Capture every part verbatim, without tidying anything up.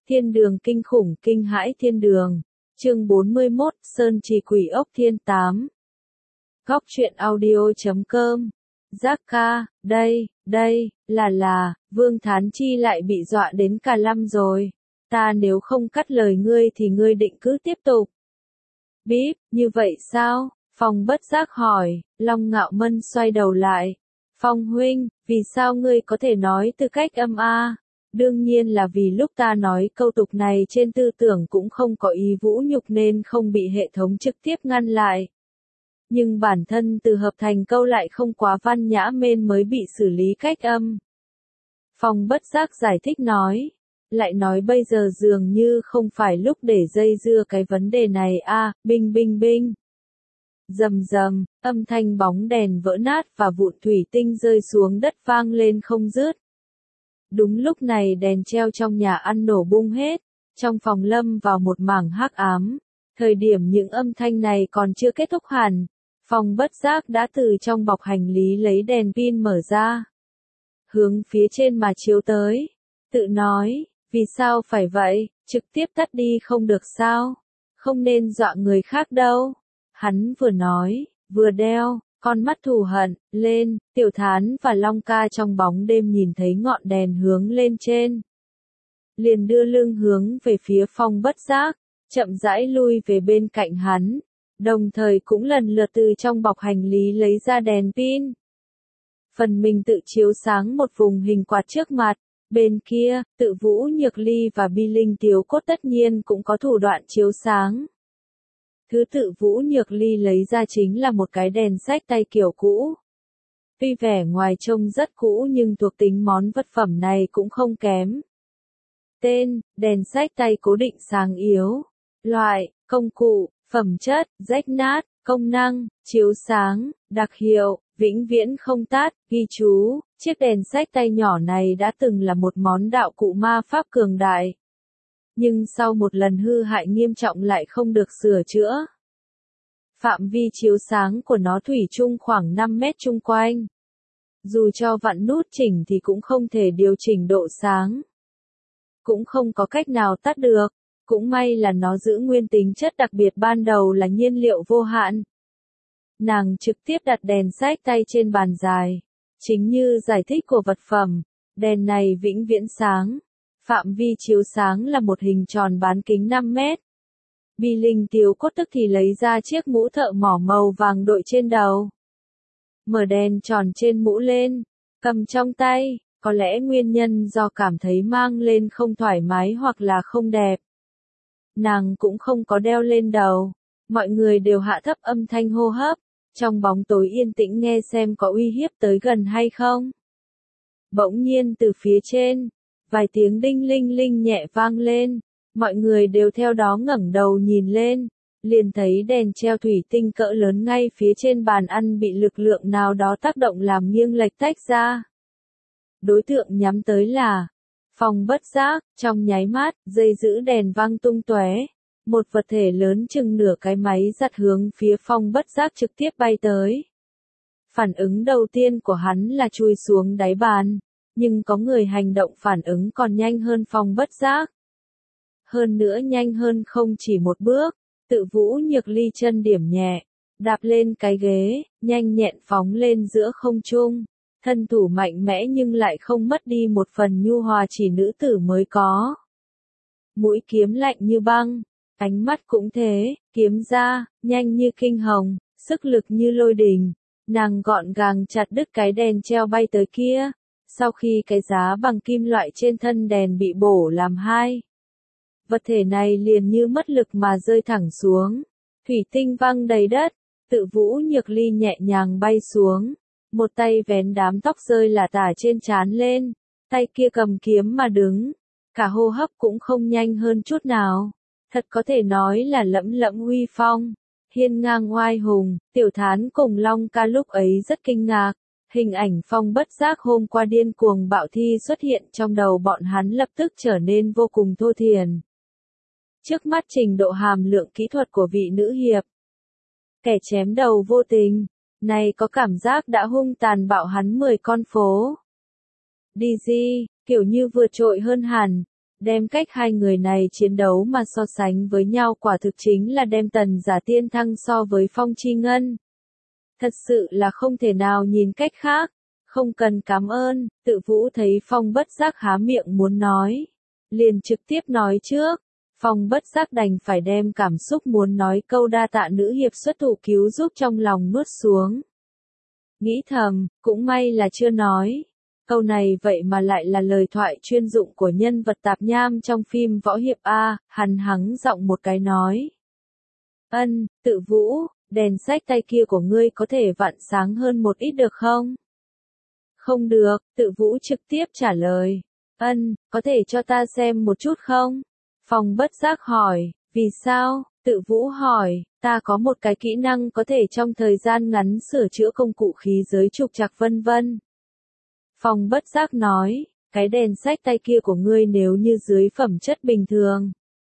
Thiên đường kinh khủng kinh hãi thiên đường. Chương bốn mươi mốt, Sơn Trì Quỷ Ốc Thiên tám. Góc truyện audio chấm com. Giác ca, đây, đây, là là, Vương Thán Chi lại bị dọa đến cả lăm rồi. Ta nếu không cắt lời ngươi thì ngươi định cứ tiếp tục. Bíp, như vậy sao? Phong bất giác hỏi, Long Ngạo Mân xoay đầu lại. Phong huynh, vì sao ngươi có thể nói từ cách âm a? Đương nhiên là vì lúc ta nói câu tục này trên tư tưởng cũng không có ý vũ nhục nên không bị hệ thống trực tiếp ngăn lại. Nhưng bản thân từ hợp thành câu lại không quá văn nhã nên mới bị xử lý cách âm. Phong bất giác giải thích nói. Lại nói bây giờ dường như không phải lúc để dây dưa cái vấn đề này a, à, binh binh binh. Rầm rầm, âm thanh bóng đèn vỡ nát và vụn thủy tinh rơi xuống đất vang lên không dứt. Đúng lúc này đèn treo trong nhà ăn nổ bung hết, trong phòng lâm vào một mảng hắc ám. Thời điểm những âm thanh này còn chưa kết thúc hẳn, Phong bất giác đã từ trong bọc hành lý lấy đèn pin mở ra. Hướng phía trên mà chiếu tới, tự nói, vì sao phải vậy, trực tiếp tắt đi không được sao, không nên dọa người khác đâu. Hắn vừa nói, vừa đeo con mắt thù hận lên. Tiểu Thán và Long Ca trong bóng đêm nhìn thấy ngọn đèn hướng lên trên, liền đưa lưng hướng về phía Phong bất giác, chậm rãi lui về bên cạnh hắn, đồng thời cũng lần lượt từ trong bọc hành lý lấy ra đèn pin. Phần mình tự chiếu sáng một vùng hình quạt trước mặt. Bên kia, Tự Vũ Nhược Ly và Bi Linh Tiếu Cốt tất nhiên cũng có thủ đoạn chiếu sáng. Thứ Tự Vũ Nhược Ly lấy ra chính là một cái đèn xách tay kiểu cũ. Tuy vẻ ngoài trông rất cũ nhưng thuộc tính món vật phẩm này cũng không kém. Tên, đèn xách tay cố định sáng yếu. Loại, công cụ, phẩm chất, rách nát, công năng, chiếu sáng, đặc hiệu, vĩnh viễn không tắt, ghi chú, chiếc đèn xách tay nhỏ này đã từng là một món đạo cụ ma pháp cường đại. Nhưng sau một lần hư hại nghiêm trọng lại không được sửa chữa. Phạm vi chiếu sáng của nó thủy chung khoảng năm mét chung quanh. Dù cho vặn nút chỉnh thì cũng không thể điều chỉnh độ sáng. Cũng không có cách nào tắt được. Cũng may là nó giữ nguyên tính chất đặc biệt ban đầu là nhiên liệu vô hạn. Nàng trực tiếp đặt đèn xách tay trên bàn dài. Chính như giải thích của vật phẩm, đèn này vĩnh viễn sáng. Phạm vi chiếu sáng là một hình tròn bán kính năm mét. Bi Linh Tiếu Cốt tức thì lấy ra chiếc mũ thợ mỏ màu vàng đội trên đầu. Mở đèn tròn trên mũ lên, cầm trong tay, có lẽ nguyên nhân do cảm thấy mang lên không thoải mái hoặc là không đẹp. Nàng cũng không có đeo lên đầu, mọi người đều hạ thấp âm thanh hô hấp, trong bóng tối yên tĩnh nghe xem có uy hiếp tới gần hay không. Bỗng nhiên từ phía trên, vài tiếng đinh linh linh nhẹ vang lên, mọi người đều theo đó ngẩng đầu nhìn lên, liền thấy đèn treo thủy tinh cỡ lớn ngay phía trên bàn ăn bị lực lượng nào đó tác động làm nghiêng lệch tách ra. Đối tượng nhắm tới là Phong bất giác, trong nháy mắt, dây giữ đèn văng tung tóe, một vật thể lớn chừng nửa cái máy giặt hướng phía Phong bất giác trực tiếp bay tới. Phản ứng đầu tiên của hắn là chui xuống đáy bàn. Nhưng có người hành động phản ứng còn nhanh hơn Phong bất giác. Hơn nữa nhanh hơn không chỉ một bước, Tự Vũ Nhược Ly chân điểm nhẹ, đạp lên cái ghế, nhanh nhẹn phóng lên giữa không trung. Thân thủ mạnh mẽ nhưng lại không mất đi một phần nhu hòa chỉ nữ tử mới có. Mũi kiếm lạnh như băng, ánh mắt cũng thế, kiếm ra, nhanh như kinh hồng, sức lực như lôi đình. Nàng gọn gàng chặt đứt cái đèn treo bay tới kia. Sau khi cái giá bằng kim loại trên thân đèn bị bổ làm hai, vật thể này liền như mất lực mà rơi thẳng xuống. Thủy tinh văng đầy đất, Tự Vũ Nhược Ly nhẹ nhàng bay xuống, một tay vén đám tóc rơi lả tả trên trán lên, tay kia cầm kiếm mà đứng, cả hô hấp cũng không nhanh hơn chút nào. Thật có thể nói là lẫm lẫm uy phong, hiên ngang oai hùng. Tiểu Thán cùng Long Ca lúc ấy rất kinh ngạc. Hình ảnh Phong bất giác hôm qua điên cuồng bạo thi xuất hiện trong đầu bọn hắn lập tức trở nên vô cùng thô thiển. Trước mắt trình độ hàm lượng kỹ thuật của vị nữ hiệp, kẻ chém đầu vô tình, này có cảm giác đã hung tàn bạo hắn mười con phố. đê giê, kiểu như vượt trội hơn hẳn, Đem cách hai người này chiến đấu mà so sánh với nhau quả thực chính là đem Tần Giả Tiên Thăng so với Phong Chi Ngân. Thật sự là không thể nào nhìn cách khác. Không cần cảm ơn, Tự Vũ thấy Phong bất giác há miệng muốn nói. Liền trực tiếp nói trước. Phong bất giác đành phải đem cảm xúc muốn nói câu đa tạ nữ hiệp xuất thủ cứu giúp trong lòng nuốt xuống. Nghĩ thầm, cũng may là chưa nói. Câu này vậy mà lại là lời thoại chuyên dụng của nhân vật tạp nham trong phim võ hiệp A, hắn hắng giọng một cái nói. Ân, Tự Vũ, đèn sách tay kia của ngươi có thể vặn sáng hơn một ít được không? Không được, Tự Vũ trực tiếp trả lời. Ân, có thể cho ta xem một chút không? Phong bất giác hỏi, vì sao? Tự Vũ hỏi, ta có một cái kỹ năng có thể trong thời gian ngắn sửa chữa công cụ khí giới trục trặc vân vân. Phong bất giác nói, cái đèn sách tay kia của ngươi nếu như dưới phẩm chất bình thường.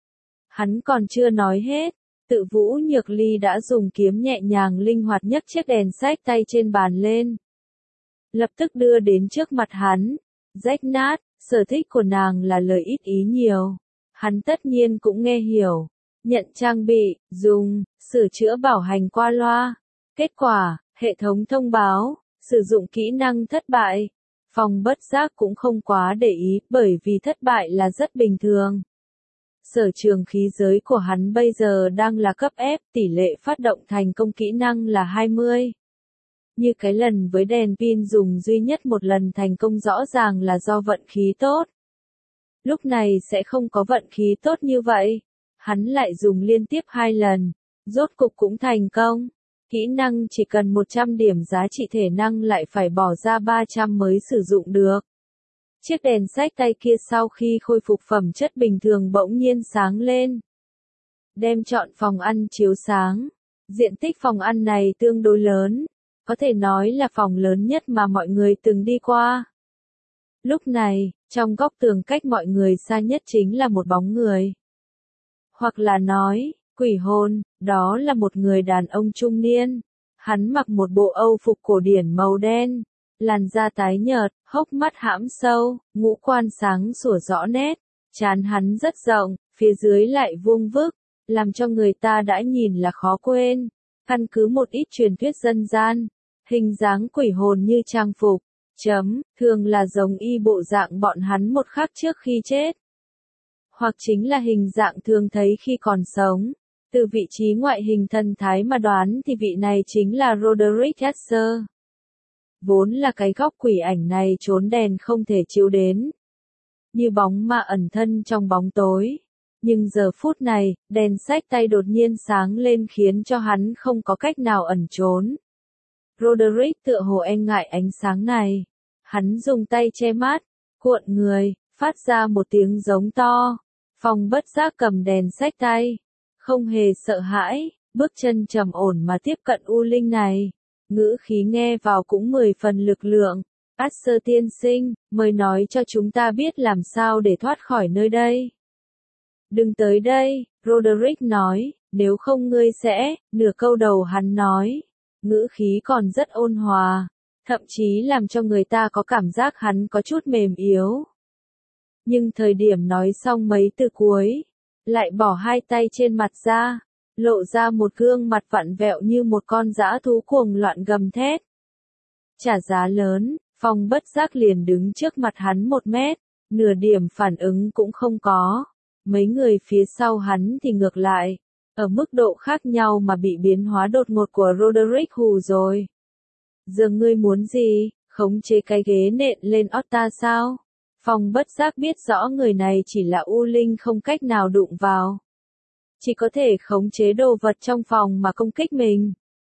Hắn còn chưa nói hết, Tự Vũ Nhược Ly đã dùng kiếm nhẹ nhàng linh hoạt nhấc chiếc đèn sách tay trên bàn lên. Lập tức đưa đến trước mặt hắn, rách nát, sở thích của nàng là lời ít ý nhiều. Hắn tất nhiên cũng nghe hiểu, nhận trang bị, dùng, sửa chữa bảo hành qua loa. Kết quả, hệ thống thông báo, sử dụng kỹ năng thất bại. Phong bất giác cũng không quá để ý, bởi vì thất bại là rất bình thường. Sở trường khí giới của hắn bây giờ đang là cấp F, tỷ lệ phát động thành công kỹ năng là hai mươi. Như cái lần với đèn pin dùng duy nhất một lần thành công rõ ràng là do vận khí tốt. Lúc này sẽ không có vận khí tốt như vậy. Hắn lại dùng liên tiếp hai lần, rốt cục cũng thành công. Kỹ năng chỉ cần một trăm điểm giá trị thể năng lại phải bỏ ra ba trăm mới sử dụng được. Chiếc đèn sách tay kia sau khi khôi phục phẩm chất bình thường bỗng nhiên sáng lên. Đem chọn phòng ăn chiếu sáng. Diện tích phòng ăn này tương đối lớn. Có thể nói là phòng lớn nhất mà mọi người từng đi qua. Lúc này, trong góc tường cách mọi người xa nhất chính là một bóng người. Hoặc là nói, quỷ hồn, đó là một người đàn ông trung niên. Hắn mặc một bộ âu phục cổ điển màu đen, làn da tái nhợt, hốc mắt hãm sâu, ngũ quan sáng sủa rõ nét, trán hắn rất rộng, phía dưới lại vuông vức, làm cho người ta đã nhìn là khó quên. Căn cứ một ít truyền thuyết dân gian, hình dáng quỷ hồn như trang phục, chấm, thường là giống y bộ dạng bọn hắn một khắc trước khi chết. Hoặc chính là hình dạng thường thấy khi còn sống. Từ vị trí ngoại hình thần thái mà đoán thì vị này chính là Roderick Hatcher. Vốn là cái góc quỷ ảnh này trốn đèn không thể chiếu đến. Như bóng ma ẩn thân trong bóng tối. Nhưng giờ phút này, đèn sách tay đột nhiên sáng lên khiến cho hắn không có cách nào ẩn trốn. Roderick tựa hồ e ngại ánh sáng này. Hắn dùng tay che mắt, cuộn người, phát ra một tiếng giống to. Phong bất giác cầm đèn sách tay. Không hề sợ hãi, bước chân trầm ổn mà tiếp cận U Linh này. Ngữ khí nghe vào cũng mười phần lực lượng. Asher tiên sinh, mời nói cho chúng ta biết làm sao để thoát khỏi nơi đây. Đừng tới đây, Roderick nói, nếu không ngươi sẽ, nửa câu đầu hắn nói. Ngữ khí còn rất ôn hòa, thậm chí làm cho người ta có cảm giác hắn có chút mềm yếu. Nhưng thời điểm nói xong mấy từ cuối, lại bỏ hai tay trên mặt ra, lộ ra một gương mặt vặn vẹo như một con dã thú cuồng loạn gầm thét. Trả giá lớn, Phong bất giác liền đứng trước mặt hắn một mét, nửa điểm phản ứng cũng không có. Mấy người phía sau hắn thì ngược lại, ở mức độ khác nhau mà bị biến hóa đột ngột của Roderick hù rồi. Giờ ngươi muốn gì, khống chế cái ghế nện lên ót ta sao? Phong bất giác biết rõ người này chỉ là U Linh không cách nào đụng vào. Chỉ có thể khống chế đồ vật trong phòng mà công kích mình.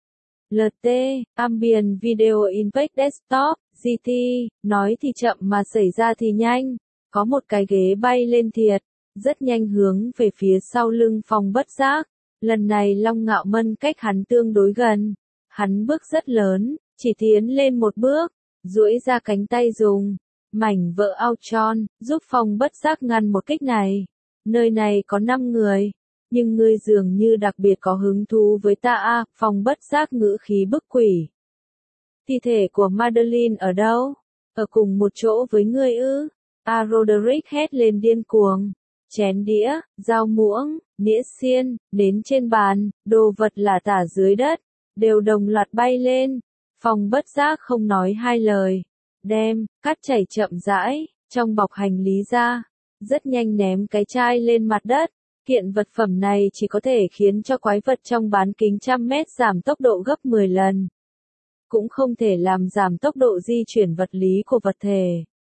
lờ tê, Ambient Video Impact Desktop, giê tê, nói thì chậm mà xảy ra thì nhanh. Có một cái ghế bay lên thiệt, rất nhanh hướng về phía sau lưng Phong bất giác. Lần này Long Ngạo Mân cách hắn tương đối gần. Hắn bước rất lớn, chỉ tiến lên một bước, duỗi ra cánh tay dùng mảnh vỡ Outron, giúp Phong bất giác ngăn một kích này. Nơi này có năm người, nhưng ngươi dường như đặc biệt có hứng thú với ta a, Phong bất giác ngữ khí bức quỷ. Thi thể của Madeline ở đâu? Ở cùng một chỗ với ngươi ư? A Roderick hét lên điên cuồng. Chén đĩa, dao muỗng, nĩa xiên, nến trên bàn, đồ vật lả tả dưới đất, đều đồng loạt bay lên. Phong bất giác không nói hai lời. Đem, cắt chảy chậm rãi, trong bọc hành lý ra. Rất nhanh ném cái chai lên mặt đất. Kiện vật phẩm này chỉ có thể khiến cho quái vật trong bán kính trăm mét giảm tốc độ gấp mười lần. Cũng không thể làm giảm tốc độ di chuyển vật lý của vật thể.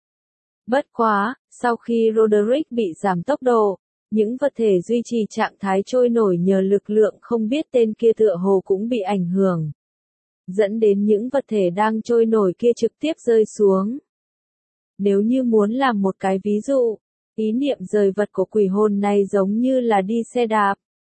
Bất quá, sau khi Roderick bị giảm tốc độ, những vật thể duy trì trạng thái trôi nổi nhờ lực lượng không biết tên kia tựa hồ cũng bị ảnh hưởng. Dẫn đến những vật thể đang trôi nổi kia trực tiếp rơi xuống. Nếu như muốn làm một cái ví dụ, ý niệm rời vật của quỷ hồn này giống như là đi xe đạp.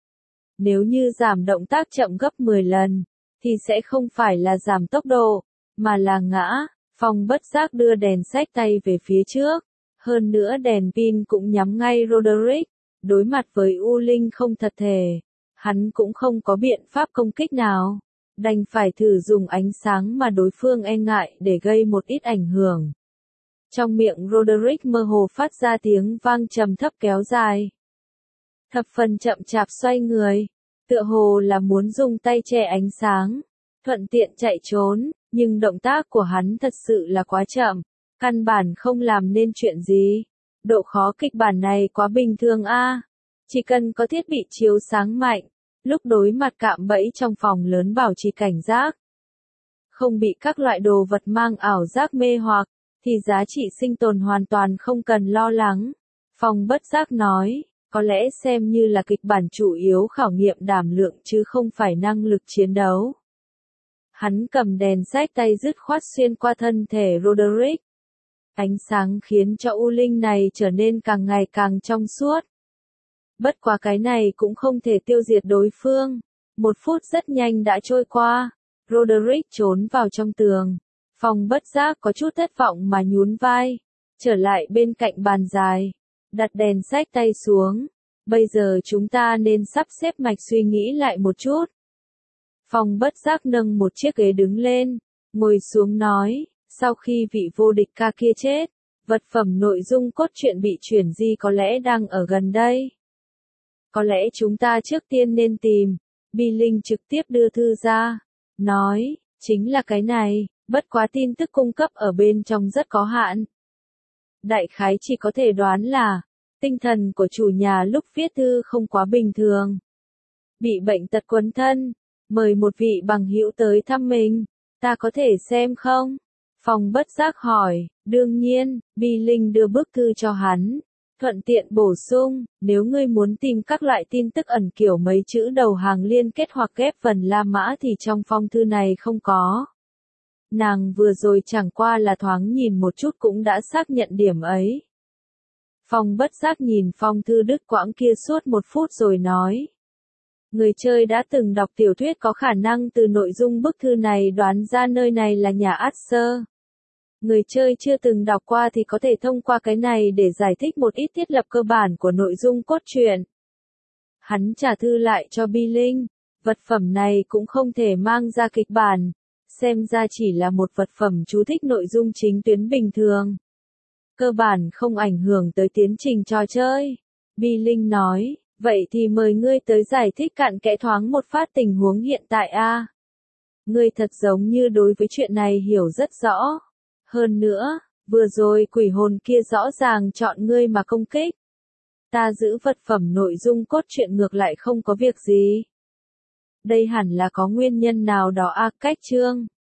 Nếu như giảm động tác chậm gấp mười lần, thì sẽ không phải là giảm tốc độ, mà là ngã. Phong bất giác đưa đèn xách tay về phía trước. Hơn nữa đèn pin cũng nhắm ngay Roderick. Đối mặt với U Linh không thật thể, hắn cũng không có biện pháp công kích nào. Đành phải thử dùng ánh sáng mà đối phương e ngại để gây một ít ảnh hưởng. Trong miệng Roderick mơ hồ phát ra tiếng vang trầm thấp kéo dài. Thập phần chậm chạp xoay người, tựa hồ là muốn dùng tay che ánh sáng, thuận tiện chạy trốn, nhưng động tác của hắn thật sự là quá chậm, căn bản không làm nên chuyện gì. Độ khó kịch bản này quá bình thường a. À. Chỉ cần có thiết bị chiếu sáng mạnh, lúc đối mặt cạm bẫy trong phòng lớn bảo trì cảnh giác, không bị các loại đồ vật mang ảo giác mê hoặc, thì giá trị sinh tồn hoàn toàn không cần lo lắng. Phong bất giác nói, có lẽ xem như là kịch bản chủ yếu khảo nghiệm đảm lượng chứ không phải năng lực chiến đấu. Hắn cầm đèn xách tay dứt khoát xuyên qua thân thể Roderick. Ánh sáng khiến cho U Linh này trở nên càng ngày càng trong suốt. Bất quá cái này cũng không thể tiêu diệt đối phương. Một phút rất nhanh đã trôi qua. Roderick trốn vào trong tường. Phong bất giác có chút thất vọng mà nhún vai. Trở lại bên cạnh bàn dài. Đặt đèn xách tay xuống. Bây giờ chúng ta nên sắp xếp mạch suy nghĩ lại một chút. Phong bất giác nâng một chiếc ghế đứng lên. Ngồi xuống nói. Sau khi vị vô địch ca kia chết, vật phẩm nội dung cốt truyện bị chuyển di có lẽ đang ở gần đây. Có lẽ chúng ta trước tiên nên tìm. Bi Linh trực tiếp đưa thư ra. Nói, chính là cái này, bất quá tin tức cung cấp ở bên trong rất có hạn. Đại khái chỉ có thể đoán là, tinh thần của chủ nhà lúc viết thư không quá bình thường. Bị bệnh tật quấn thân, mời một vị bằng hữu tới thăm mình, ta có thể xem không? Phong bất giác hỏi, đương nhiên, Bi Linh đưa bức thư cho hắn. Thuận tiện bổ sung, nếu ngươi muốn tìm các loại tin tức ẩn kiểu mấy chữ đầu hàng liên kết hoặc ghép vần La Mã thì trong phong thư này không có. Nàng vừa rồi chẳng qua là thoáng nhìn một chút cũng đã xác nhận điểm ấy. Phong bất giác nhìn phong thư đứt quãng kia suốt một phút rồi nói. Người chơi đã từng đọc tiểu thuyết có khả năng từ nội dung bức thư này đoán ra nơi này là nhà Asher. Người chơi chưa từng đọc qua thì có thể thông qua cái này để giải thích một ít thiết lập cơ bản của nội dung cốt truyện. Hắn trả thư lại cho Bi Linh. Vật phẩm này cũng không thể mang ra kịch bản. Xem ra chỉ là một vật phẩm chú thích nội dung chính tuyến bình thường. Cơ bản không ảnh hưởng tới tiến trình trò chơi. Bi Linh nói, vậy thì mời ngươi tới giải thích cặn kẽ thoáng một phát tình huống hiện tại a. Ngươi thật giống như đối với chuyện này hiểu rất rõ. Hơn nữa, vừa rồi quỷ hồn kia rõ ràng chọn ngươi mà công kích. Ta giữ vật phẩm nội dung cốt truyện ngược lại không có việc gì. Đây hẳn là có nguyên nhân nào đó a. Cách chương